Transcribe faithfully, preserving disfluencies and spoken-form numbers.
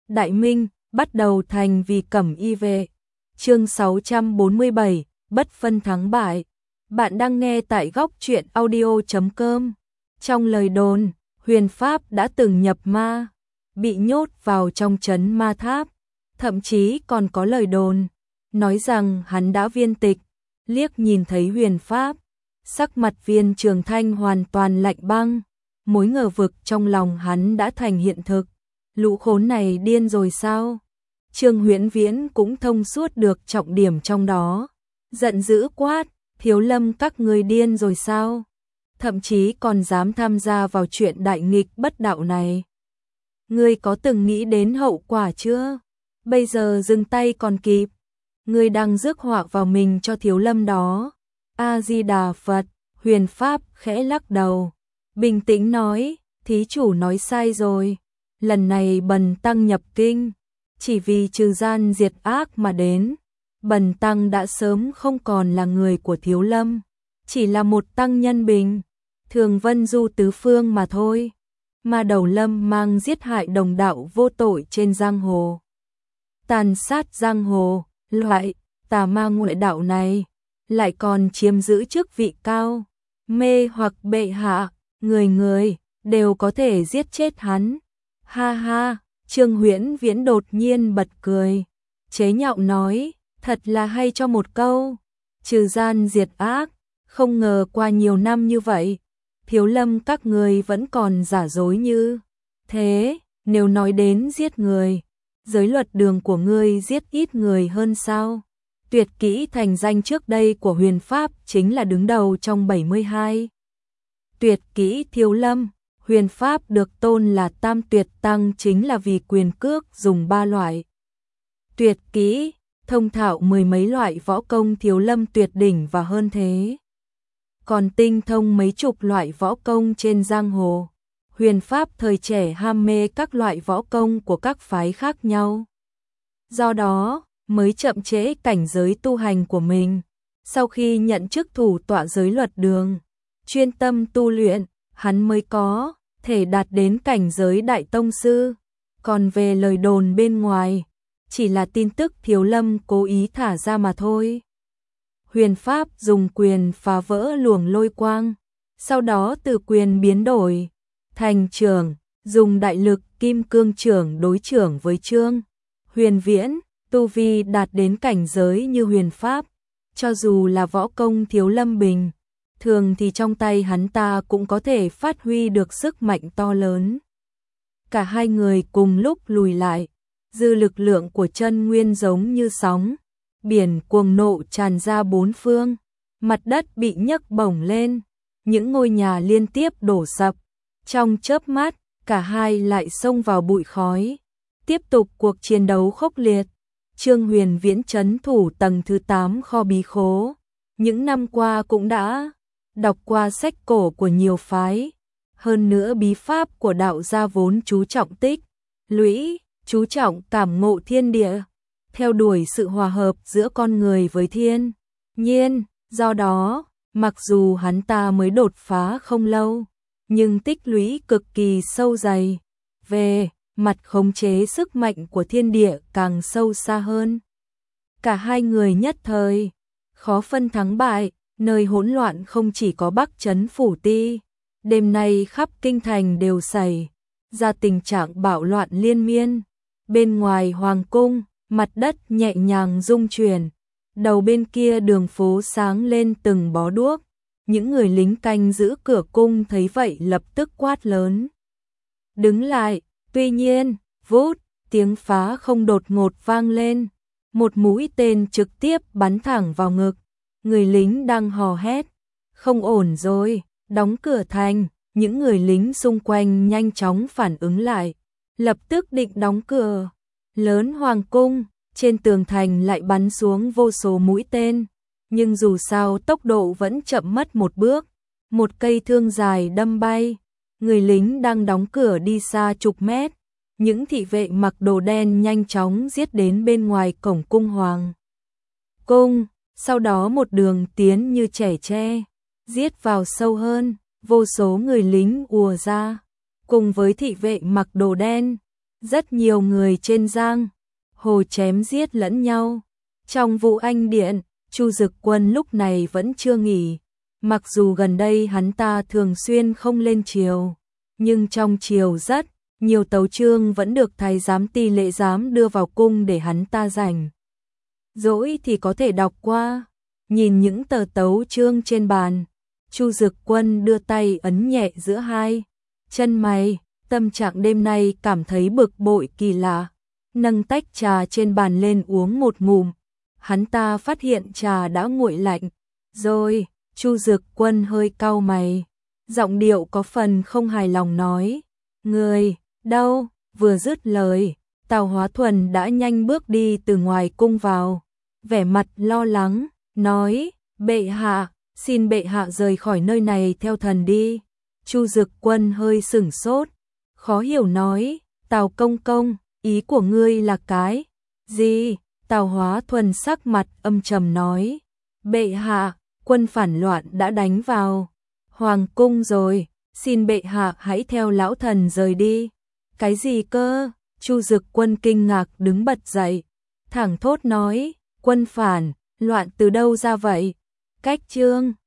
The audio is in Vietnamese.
Đại Minh, bắt đầu thành vì cẩm y vệ. Chương sáu trăm bốn mươi bảy, bất phân thắng bại. Bạn đang nghe tại góc truyện audio chấm com. Trong lời đồn, Huyền Pháp đã từng nhập ma, bị nhốt vào trong trấn ma tháp. Thậm chí còn có lời đồn nói rằng hắn đã viên tịch. Liếc nhìn thấy Huyền Pháp, sắc mặt Viên Trường Thanh hoàn toàn lạnh băng. Mối ngờ vực trong lòng hắn đã thành hiện thực. Lũ khốn này điên rồi sao? Trương Huyễn Viễn cũng thông suốt được trọng điểm trong đó. Giận dữ quát, Thiếu Lâm các ngươi điên rồi sao? Thậm chí còn dám tham gia vào chuyện đại nghịch bất đạo này. Ngươi có từng nghĩ đến hậu quả chưa? Bây giờ dừng tay còn kịp. Ngươi đang rước họa vào mình cho Thiếu Lâm đó. A-di-đà Phật. Huyền Pháp khẽ lắc đầu, bình tĩnh nói, thí chủ nói sai rồi. Lần này bần tăng nhập kinh, chỉ vì trừ gian diệt ác mà đến. Bần tăng đã sớm không còn là người của Thiếu Lâm, chỉ là một tăng nhân bình, thường vân du tứ phương mà thôi. Mà Đầu Lâm mang giết hại đồng đạo vô tội trên giang hồ, tàn sát giang hồ, loại tà ma ngoại đạo này lại còn chiếm giữ chức vị cao, mê hoặc bệ hạ, người người đều có thể giết chết hắn. Ha ha, Trương Huyễn Viễn đột nhiên bật cười, chế nhạo nói, thật là hay cho một câu, trừ gian diệt ác, không ngờ qua nhiều năm như vậy, Thiếu Lâm các người vẫn còn giả dối như thế. Nếu nói đến giết người, giới luật đường của ngươi giết ít người hơn sao? Tuyệt kỹ thành danh trước đây của Huyền Pháp chính là đứng đầu trong bảy mươi hai tuyệt kỹ Thiếu Lâm. Huyền Pháp được tôn là Tam Tuyệt Tăng chính là vì quyền cước dùng ba loại tuyệt kỹ, thông thạo mười mấy loại võ công Thiếu Lâm tuyệt đỉnh và hơn thế. Còn tinh thông mấy chục loại võ công trên giang hồ. Huyền Pháp thời trẻ ham mê các loại võ công của các phái khác nhau. Do đó, mới chậm trễ cảnh giới tu hành của mình. Sau khi nhận chức thủ tọa giới luật đường, chuyên tâm tu luyện, hắn mới có thể đạt đến cảnh giới đại tông sư. Còn về lời đồn bên ngoài, chỉ là tin tức Thiếu Lâm cố ý thả ra mà thôi. Huyền Pháp dùng quyền phá vỡ luồng lôi quang, sau đó từ quyền biến đổi thành trưởng, dùng đại lực kim cương trưởng đối trưởng với Trương Huyền Viễn. Tu vi đạt đến cảnh giới như Huyền Pháp, cho dù là võ công Thiếu Lâm bình thường thì trong tay hắn ta cũng có thể phát huy được sức mạnh to lớn. Cả hai người cùng lúc lùi lại, dư lực lượng của chân nguyên giống như sóng biển cuồng nộ tràn ra bốn phương, mặt đất bị nhấc bổng lên, những ngôi nhà liên tiếp đổ sập. Trong chớp mắt, cả hai lại xông vào bụi khói, tiếp tục cuộc chiến đấu khốc liệt. Trương Huyền Viễn trấn thủ tầng thứ tám kho bí khố, những năm qua cũng đã đọc qua sách cổ của nhiều phái, hơn nữa bí pháp của đạo gia vốn chú trọng tích lũy, chú trọng cảm ngộ thiên địa, theo đuổi sự hòa hợp giữa con người với thiên nhiên. Do đó, mặc dù hắn ta mới đột phá không lâu, nhưng tích lũy cực kỳ sâu dày. Về mặt khống chế sức mạnh của thiên địa càng sâu xa hơn. Cả hai người nhất thời khó phân thắng bại, nơi hỗn loạn không chỉ có Bắc Trấn Phủ Ti, đêm nay khắp kinh thành đều xảy ra tình trạng bạo loạn liên miên. Bên ngoài hoàng cung, mặt đất nhẹ nhàng rung chuyển, đầu bên kia đường phố sáng lên từng bó đuốc. Những người lính canh giữ cửa cung thấy vậy lập tức quát lớn, đứng lại. Tuy nhiên, vút, tiếng phá không đột ngột vang lên, một mũi tên trực tiếp bắn thẳng vào ngực. Người lính đang hò hét, không ổn rồi, đóng cửa thành. Những người lính xung quanh nhanh chóng phản ứng lại, lập tức định đóng cửa lớn hoàng cung. Trên tường thành lại bắn xuống vô số mũi tên, nhưng dù sao tốc độ vẫn chậm mất một bước. Một cây thương dài đâm bay, người lính đang đóng cửa đi xa chục mét. Những thị vệ mặc đồ đen nhanh chóng giết đến bên ngoài cổng cung hoàng cung, sau đó một đường tiến như trẻ tre, giết vào sâu hơn. Vô số người lính ùa ra, cùng với thị vệ mặc đồ đen, Rất nhiều người trên giang hồ chém giết lẫn nhau. Trong Vũ Anh Điện, Chu Dực Quân lúc này vẫn chưa nghỉ. Mặc dù gần đây hắn ta thường xuyên không lên triều, nhưng trong triều rất nhiều tấu chương vẫn được thái giám Ti Lễ giám đưa vào cung để hắn ta rảnh rỗi thì có thể đọc qua. Nhìn những tờ tấu chương trên bàn, Chu Dực Quân đưa tay ấn nhẹ giữa hai chân mày, tâm trạng đêm nay cảm thấy bực bội kỳ lạ. Nâng tách trà trên bàn lên uống một ngụm, hắn ta phát hiện trà đã nguội lạnh rồi. Chu Dực Quân hơi cau mày, giọng điệu có phần không hài lòng nói: "Người đâu?" Vừa dứt lời, Tào Hóa Thuần đã nhanh bước đi từ ngoài cung vào, vẻ mặt lo lắng, nói: "Bệ hạ, xin bệ hạ rời khỏi nơi này theo thần đi." Chu Dực Quân hơi sửng sốt, khó hiểu nói: "Tào công công, ý của ngươi là cái gì?" Tào Hóa Thuần sắc mặt âm trầm nói: "Bệ hạ, quân phản loạn đã đánh vào hoàng cung rồi, xin bệ hạ hãy theo lão thần rời đi." "Cái gì cơ?" Chu Dực Quân kinh ngạc đứng bật dậy, thẳng thốt nói: "Quân phản loạn từ đâu ra vậy?" Cách chương